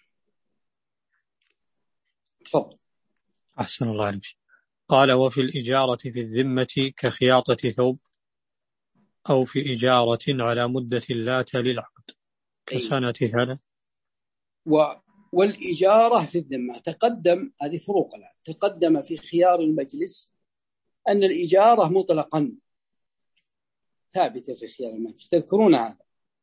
تفضل. أحسن الله عليك. قال وفي الإجارة في الذمة كخياطة ثوب أو في إجارة على مدة لا تلي العقد كسنة ثلاث. و... والإجارة في الذمة تقدم، هذه فروق الآن، تقدم في خيار المجلس أن الإجارة مطلقا ثابتة في خيار المجلس، تذكرون هذا؟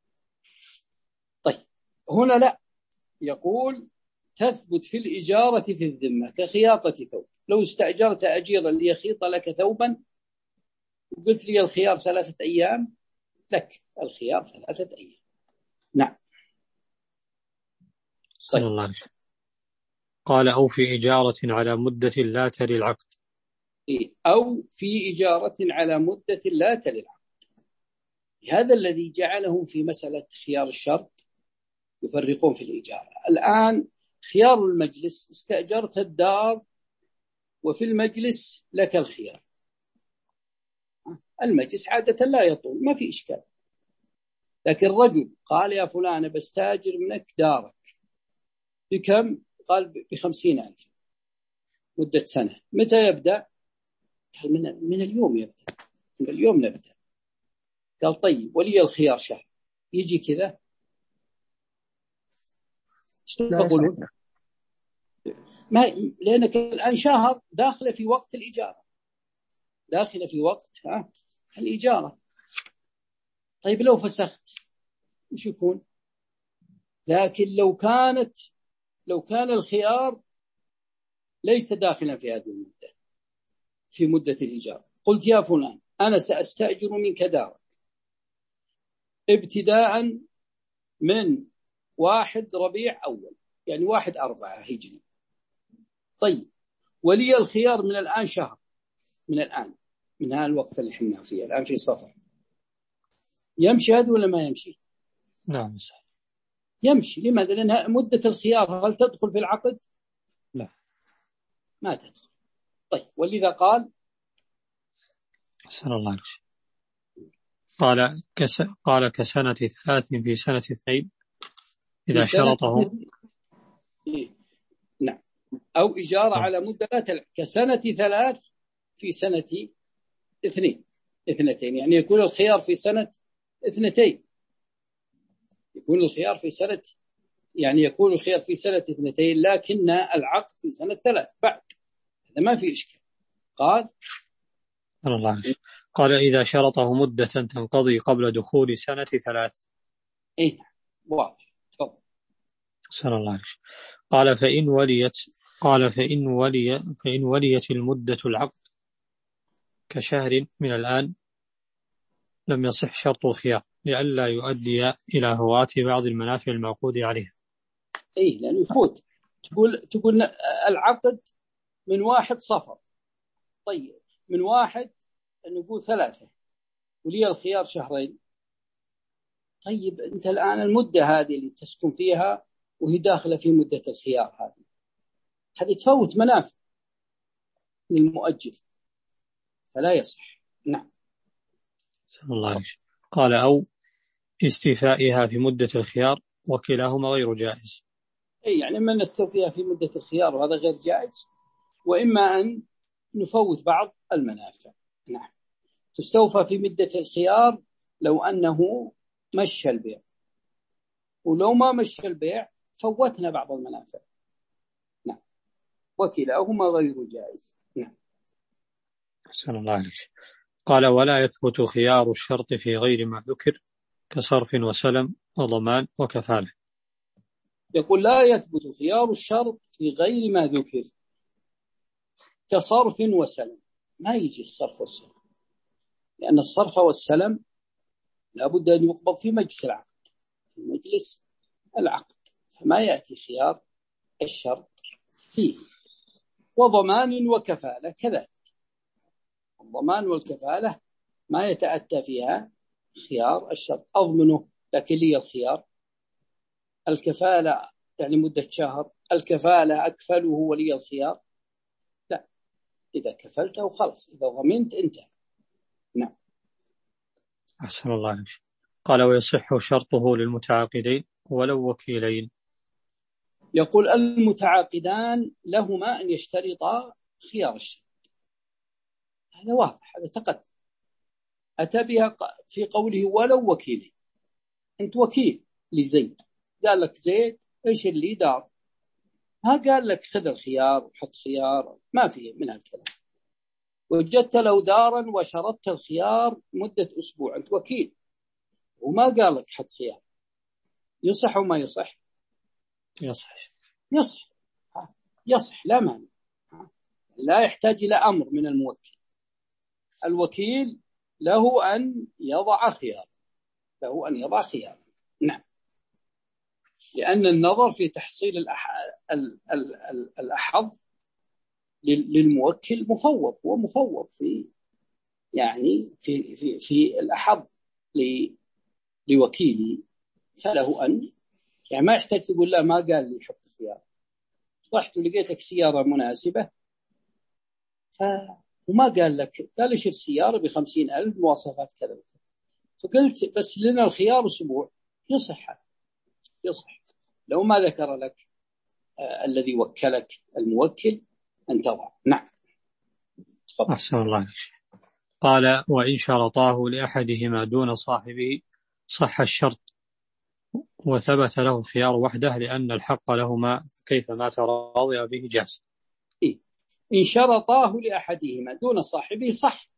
طيب هنا لا، يقول تثبت في الإجارة في الذمة كخياطة ثوب. لو استأجرت أجيرا ليخيط لك ثوبا وقلت لي الخيار ثلاثة أيام، لك الخيار ثلاثة أيام. نعم. صلى الله عليه وسلم. قال أو في إجارة على مدة لا تلي العقد. أو في إجارة على مدة لا تلي العقد. هذا الذي جعلهم في مسألة خيار الشرط يفرقون في الإجارة. الآن خيار المجلس استأجرت الدار وفي المجلس لك الخيار، المجلس عادة لا يطول، ما في إشكال. لكن الرجل قال يا فلان بستاجر منك دارك بكم؟ قال بخمسين ألف مدة سنة. متى يبدأ؟ قال من, من اليوم يبدأ، من اليوم نبدأ. قال طيب ولي الخيار شهر. يجي كذا تقولون ما، لأنك الآن شهر داخل في وقت الإجارة، داخل في وقت ها الإجارة. طيب لو فسخت وش يكون؟ لكن لو كانت لو كان الخيار ليس داخلا في هذه المدة، في مدة الإجارة، قلت يا فلان أنا سأستأجر منك دارك ابتداء من واحد ربيع أول، يعني واحد أربعة هجري. طيب ولي الخيار من الآن شهر، من الآن، من هذا الوقت اللي حنا فيه الآن في صفر. يمشي هذا ولا ما يمشي؟ نعم صحيح يمشي. لماذا؟ لأن مدة الخيار هل تدخل في العقد؟ لا ما تدخل. طيب ولذا قال صلى الله عليه وسلم. قال كس... قال كسنة ثلاث في سنة اثنين إذا شرطه. إيه؟ نعم. أو إجارة أه. على مدة لا تلع كسنة ثلاث في سنة اثنين اثنتين، يعني يكون الخيار في سنة اثنتين، يكون الخيار في سنة يعني يكون الخيار في سنة اثنتين لكن العقد في سنة ثلاث بعد، هذا ما في إشكال. قال الله عليه. قال إذا شرطه مدة تنقضي قبل دخول سنة ثلاث. إيه واضح. تفضل. صلى الله عليه. قال فإن وليت قال فإن ولي فإن وليت المدة العقد كشهر من الآن لم يصح شرط الخيار لئلا يؤدي إلى هوات بعض المنافع المعقود عليها. إيه لأنه يفوت. تقول تقول العقد من واحد صفر، طيب من واحد نقول ثلاثة ولي الخيار شهرين. طيب أنت الآن المدة هذه اللي تسكن فيها وهي داخلة في مدة الخيار هذه، هذه تفوت منافع للمؤجل فلا يصح. نعم. صلى الله عليه وسلم. قال أو استيفائها في مدة الخيار وكلاهما غير جائز. أي يعني ما نستوفيها في مدة الخيار وهذا غير جائز، وإما أن نفوت بعض المنافع. نعم. تستوفى في مدة الخيار لو أنه مشى البيع، ولو ما مشى البيع فوتنا بعض المنافع. نعم. وكلاهما غير جائز. نعم. أحسن الله عليك. قال ولا يثبت خيار الشرط في غير ما ذكر كصرف وسلم وضمان وكفالة. يقول لا يثبت خيار الشرط في غير ما ذكر كصرف وسلم. ما يجي الصرف والسلم، لأن الصرف والسلم لابد أن يقبض في مجلس العقد، في مجلس العقد، فما يأتي خيار الشرط فيه. وضمان وكفالة كذلك، الضمان والكفالة ما يتأتى فيها خيار الشرط. أضمنه لكن لي الخيار. الكفالة يعني مدة شهر، الكفالة أكفله ولي الخيار. لا، إذا كفلته خلص، إذا ضمنت انتهى. نعم. أحسن الله عليك. قال ويصح شرطه للمتعاقدين ولو وكيلين. يقول المتعاقدان لهما أن يشترطا خيار الشرط، هذا واضح، هذا تقدم. أتى بها في قوله ولو وكيلين. أنت وكيل لزيد، قال لك زيد اشر لي دار، ما قال لك خذ الخيار وحط خيار، ما فيه من هالكلام. وجدت له دارا وشرطت الخيار مدة أسبوع، أنت وكيل وما قال لك حط خيار، يصح وما يصح؟ يصح. يصح يصح لا مانع، لا يحتاج إلى أمر من الموكل. الوكيل له أن يضع خيار، له أن يضع خيار. نعم، لأن النظر في تحصيل الأح... ال... ال... ال... الأحظ للموكل مفوض، هو مفوض في يعني في في في الأحظ ل... لوكيلي، فله أن يعني ما يحتاج تقول لا ما قال لي حط خيار، رحت ولقيتك سيارة مناسبة ف... وما قال لك، قال لي شوف سيارة بخمسين ألف مواصفات كذا، فقلت بس لنا الخيار أسبوع، يصح يصح لو ما ذكر لك آه الذي وكلك الموكل أن تضع. نعم. تفضل. أحسن الله عليك. قال وإن شرطاه لأحدهما دون صاحبه صح الشرط وثبت له الخيار وحده لأن الحق لهما كيف ما تراضي به جاز. إيه؟ إن شرطاه لأحدهما دون صاحبه صح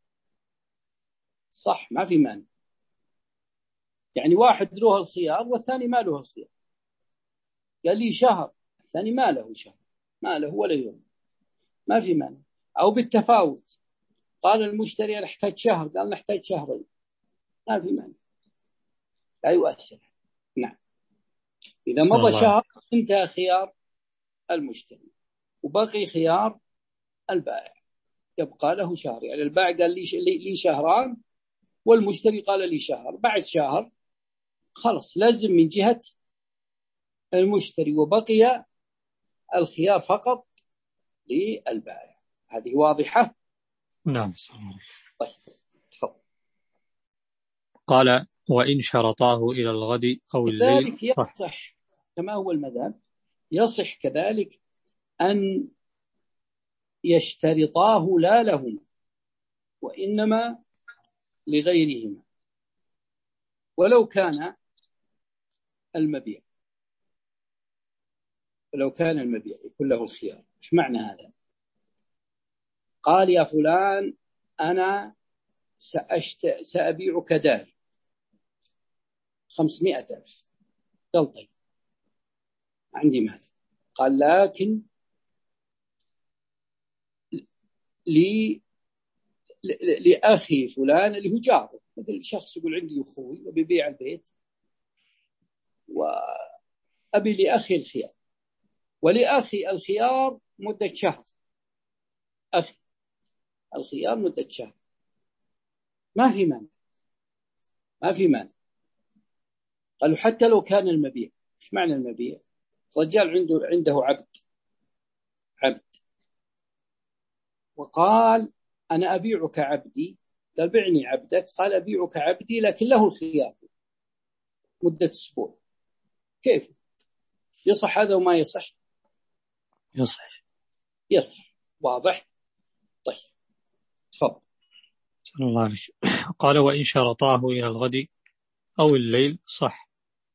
صح ما في مانع. يعني واحد له الخيار والثاني ما له الخيار، قال لي شهر، الثاني ما له شهر، ما له ولا يوم، ما في مانع. أو بالتفاوت، قال المشتري أنا أحتاج شهر، قال نحتاج شهرين، ما في مانع، لا يؤثر. نعم. إذا مضى شهر انتهى خيار المشتري وبقي خيار البائع، يبقى له شهر. يعني البائع قال لي لي شهران والمشتري قال لي شهر، بعد شهر خلص لازم من جهة المشتري وبقي الخيار فقط للبائع. هذه واضحة؟ نعم. طيب تفضل. قال وإن شرطاه إلى الغد أو الليل كذلك يصح كما هو المذهب، يصح كذلك أن يشترطاه لا لهما وإنما لغيرهما ولو كان المبيع، ولو كان المبيع يكون له الخيار. إيش معنى هذا؟ قال يا فلان أنا سأشت... سأبيعك داري خمسمائة ألف. قال طيب عندي مال. قال لكن لي لأخي فلان اللي هو جاره، مثل شخص يقول عندي أخوي وبيبيع البيت وأبي لأخي الخيار، ولأخي الخيار مدة شهر، أخي الخيار مدة شهر، ما في مانع، ما في مانع. قالوا حتى لو كان المبيع. إيش معنى المبيع؟ رجال عنده عنده عبد عبد وقال أنا أبيعك عبدي، قال بعني عبدك، قال أبيعك عبدي لكن له الخيار مدة أسبوع. كيف يصح هذا وما يصح؟ يصح. يصح. واضح؟ طيب تفضل. صلى الله عليه. قال وإن شرطاه إلى الغد أو الليل صح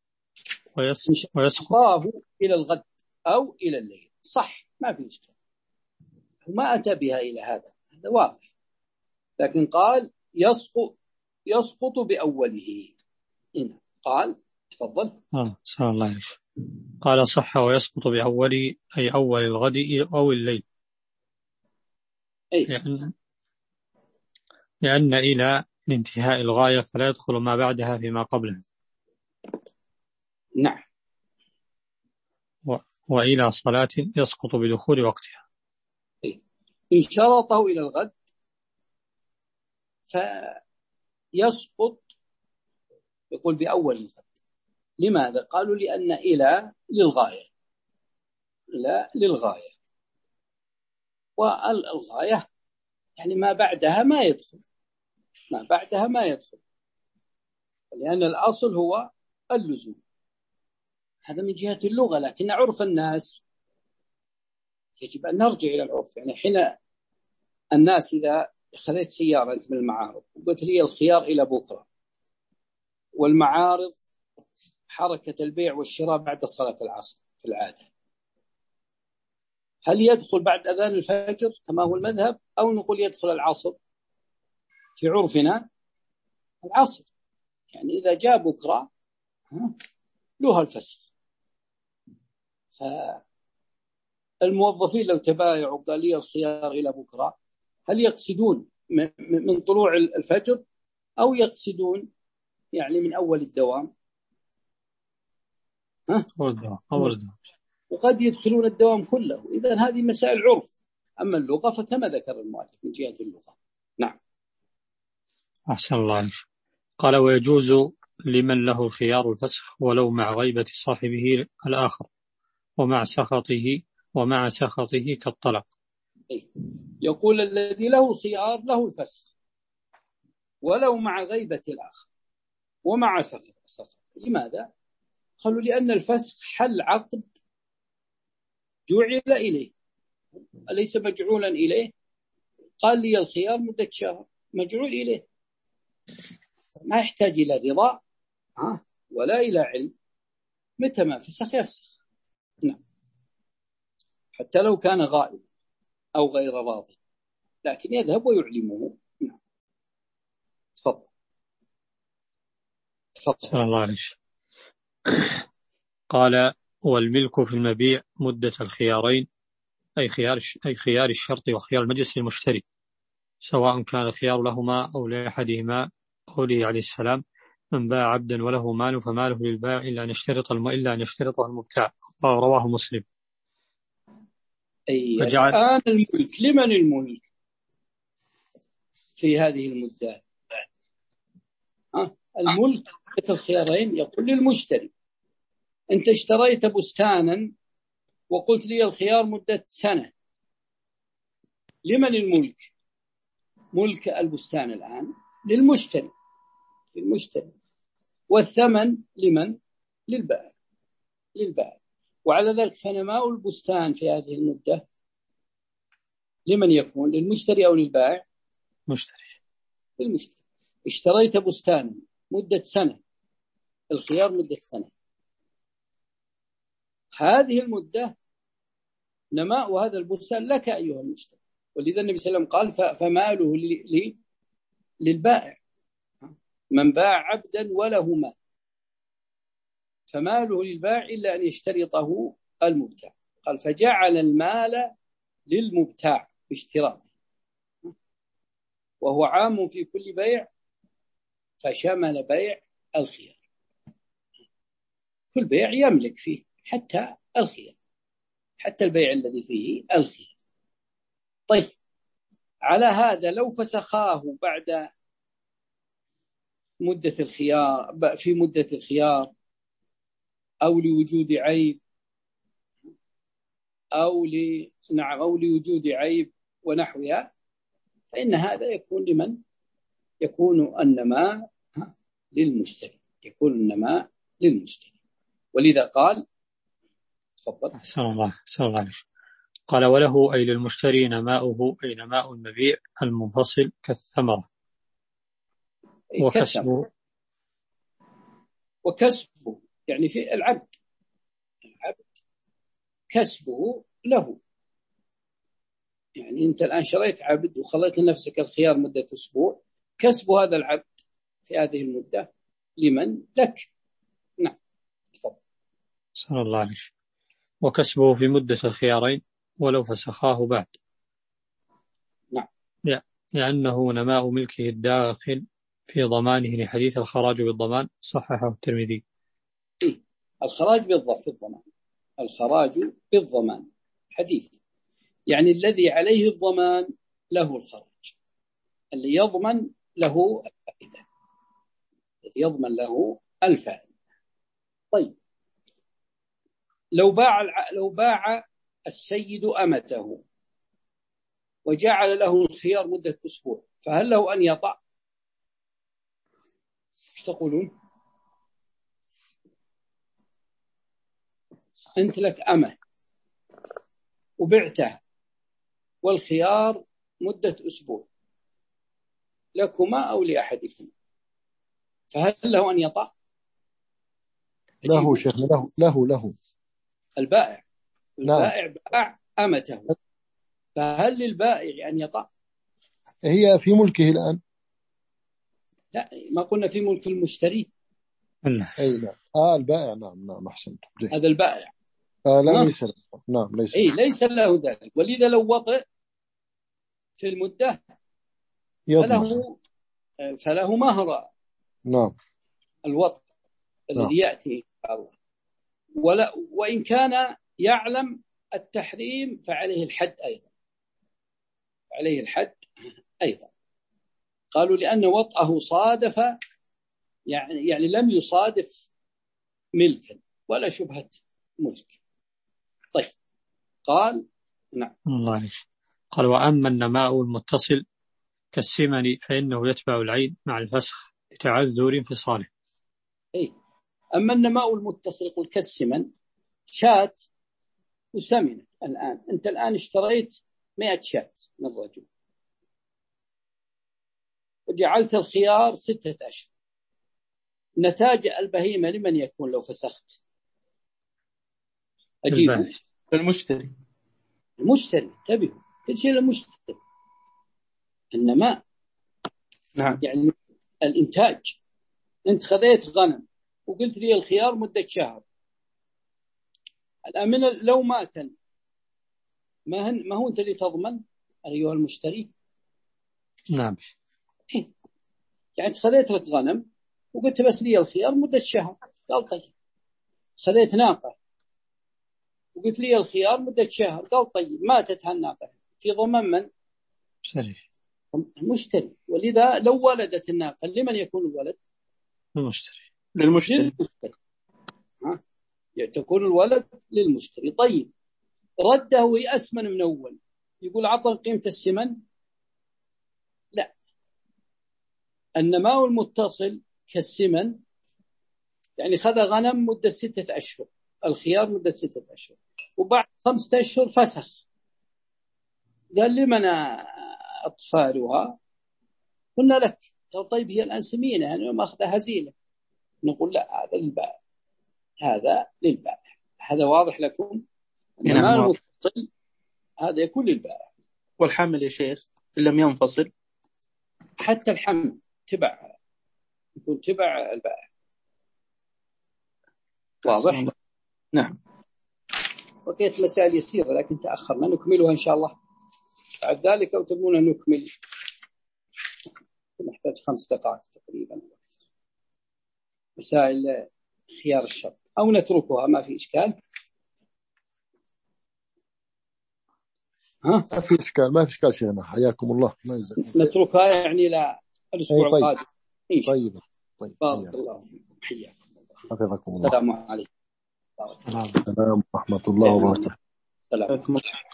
ويسقطاه إلى الغد أو إلى الليل صح، ما في إشكال، وما أتى بها إلى هذا، هذا واضح. لكن قال يسقط يسقط بأوله. هنا قال تفضل. آه سأل الله عليك. قال صح ويسقط بأوله أي أول الغد أو الليل. أي. لأن, لأن إلى لانتهاء الغاية فلا يدخل ما بعدها فيما قبله. نعم. و... وإلى صلاة يسقط بدخول وقتها. أي. إن شرطه إلى الغد فيسقط يقول بأول الغد. لماذا؟ قالوا لأن إلى للغاية، لا للغاية، والغاية يعني ما بعدها ما يدخل، ما بعدها ما يدخل، لأن الأصل هو اللزوم. هذا من جهة اللغة، لكن عرف الناس يجب أن نرجع إلى العرف. يعني حين الناس إذا خذيت سيارة أنت من المعارض وقلت لي الخيار إلى بكرة، والمعارض حركة البيع والشراء بعد صلاة العصر في العادة، هل يدخل بعد أذان الفجر كما هو المذهب، أو نقول يدخل العصر؟ في عرفنا العصر. يعني إذا جاء بكرة له الفسخ. فالموظفين لو تبايعوا قال لي الخيار إلى بكرة، هل يقصدون من طلوع الفجر أو يقصدون يعني من أول الدوام؟ ها؟ أول الدوام. وقد يدخلون الدوام كله. إذن هذه مسائل عرف. أما اللغة فكما ذكر المؤلف من جهة اللغة. نعم. أحسن الله عليك. قال ويجوز لمن له خيار الفسخ ولو مع غيبة صاحبه الآخر ومع سخطه ومع سخطه كالطلاق. يقول الذي له الخيار له الفسخ ولو مع غيبة الآخر ومع سخط سخط. لماذا؟ قالوا لأن الفسخ حل عقد جعل إليه، أليس مجعولا إليه؟ قال لي الخيار مدة شهر، مجعول إليه، ما يحتاج إلى رضا ولا إلى علم. متى ما فسخ يفسخ. نعم. حتى لو كان غائب أو غير راضي، لكن يذهب ويعلمه. نعم. تفضل. تفضل الله عليك. قال والملك في المبيع مدة الخيارين أي خيار أي خيار الشرط وخيار المجلس للمشتري، سواء كان الخيار لهما أو لأحدهما. قوله عليه السلام من باع عبدا وله مال فماله للبائع إلا أن يشترط الم... إلا أن يشترطه المبتاع. رواه مسلم. أي فجعل... الآن الملك لمن الملك في هذه المدة؟ ها؟ الملك الخيارين يقول للمشتري. أنت اشتريت بستانا وقلت لي الخيار مدة سنة، لمن الملك؟ ملك البستان الآن للمشتري للمشتري والثمن لمن؟ للبائع للبائع. وعلى ذلك فنماء البستان في هذه المدة لمن يكون؟ للمشتري أو للبائع؟ مشتري. للمشتري. اشتريت بستانا مدة سنة، الخيار مدة سنة، هذه المدة نماء هذا البستان لك أيها المشتري. ولذا النبي صلى الله عليه وسلم قال فماله للبائع. من باع عبدا وله مال فماله للبائع إلا أن يشترطه المبتاع. قال فجعل المال للمبتاع باشتراطه، وهو عام في كل بيع فشمل بيع الخيار. كل بيع يملك فيه حتى الخيار، حتى البيع الذي فيه الخيار. طيب على هذا لو فسخاه بعد مدة الخيار في مدة الخيار أو لوجود عيب أو ل نعم أو لوجود عيب ونحوها، فإن هذا يكون لمن؟ يكون النماء للمشتري، يكون النماء للمشتري. ولذا قال تفضل. أحسن الله أحسن الله عليك. قال وله أي للمشتري نماؤه أي نماء المبيع المنفصل كالثمرة وكسبه وكسبه يعني في العبد العبد كسبه له، يعني أنت الآن شريت عبد وخليت لنفسك الخيار مدة أسبوع، كسب هذا العبد في هذه المدة لمن؟ لك. نعم تفضل. صلى الله عليه وسلم. وكسبه في مدة الخيارين ولو فسخاه بعد. نعم. لأنه نماء ملكه الداخل في ضمانه لحديث الخراج بالضمان، صححه الترمذي. إيه؟ الخراج بالضبط الضمان، الخراج بالضمان حديث، يعني الذي عليه الضمان له الخراج، اللي يضمن له الفائدة، الذي يضمن له الفائدة. طيب لو باع لو باع السيد أمته وجعل له الخيار مدة أسبوع، فهل له أن يطأ؟ ايش تقولون؟ أنت لك أمة وبعته والخيار مدة أسبوع لكما أو لأحدكم، فهل له أن يطأ؟ له شيخنا، له له له البائع البائع نعم. باع أمته، فهل للبائع أن يطأ؟ هي في ملكه الآن. لا، ما قلنا في ملك المشتري. أي نعم. آه البائع. نعم نعم أحسنت. هذا البائع. آه لا ليس له. نعم ليس. أي ليس له ذلك، ولذا لو وطئ في المدة فله فله مهر. نعم. الوطئ الذي نعم. يأتي إن شاء الله، ولا وإن كان يعلم التحريم فعليه الحد أيضا، عليه الحد أيضا. قالوا لأن وطئه صادف، يعني يعني لم يصادف ملكا ولا شبهة ملك. طيب قال نعم الله عليك. قال وأما النماء المتصل كالسمن فإنه يتبع العين مع الفسخ لتعذر انفصاله. أي أما النماء المتصل قل كالسمن، شاة وسمنت الآن، أنت الآن اشتريت مئة شاة من الرجل وجعلت الخيار ستة أشهر، نتاج البهيمة لمن يكون لو فسخت؟ أجيبه المشتري. المشتري انتبهوا، كل شيء للمشتري. النماء نعم يعني الإنتاج. أنت خذيت غنم وقلت لي الخيار مدة شهر، الآن من لو ماتن ما هن ما هو أنت اللي تضمن أيها المشتري؟ نعم. يعني خذيت لك غنم وقلت بس لي الخيار مدة شهر، قال طيب. خذيت ناقة وقلت لي الخيار مدة شهر، قال طيب. ماتت هالناقة، في ضمان من؟ مشتري. المشتري. ولذا لو ولدت الناقة لمن يكون الولد؟ المشتري. للمشتري. للمشتري. ها؟ تكون الولد للمشتري. طيب رده يأسمن من أول، يقول عطى قيمة السمن؟ لا. النماء المتصل كالسمن، يعني خذ غنم مدة ستة أشهر، الخيار مدة ستة أشهر، وبعد خمسة أشهر فسخ، قال لي من أطفالها؟ قلنا لك. قال طيب هي الآن سمينة، يعني ما أخذها هزيلة. نقول لا، هذا للبائع، هذا للبائع. هذا واضح لكم؟ النماء المتصل هذا يكون للبائع. والحمل يا شيخ إن لم ينفصل؟ حتى الحمل تبع، يكون تبع البائع. واضح؟ نعم. بقيت مسائل يسيرة لكن تأخرنا، نكملها إن شاء الله بعد ذلك، أو تبون نكمل؟ نحتاج خمس دقائق تقريبا. مسائل خيار الشرط أو نتركها، ما في إشكال. ها؟ ما في إشكال، ما في إشكال شيخنا، حياكم الله. ما نتركها يعني لا الأسبوع طيب. القادم إن شاء الله. طيب طيب. بارك الله فيكم، حياكم الله. حفظكم الله. السلام عليكم. السلام ورحمة الله وبركاته. السلام.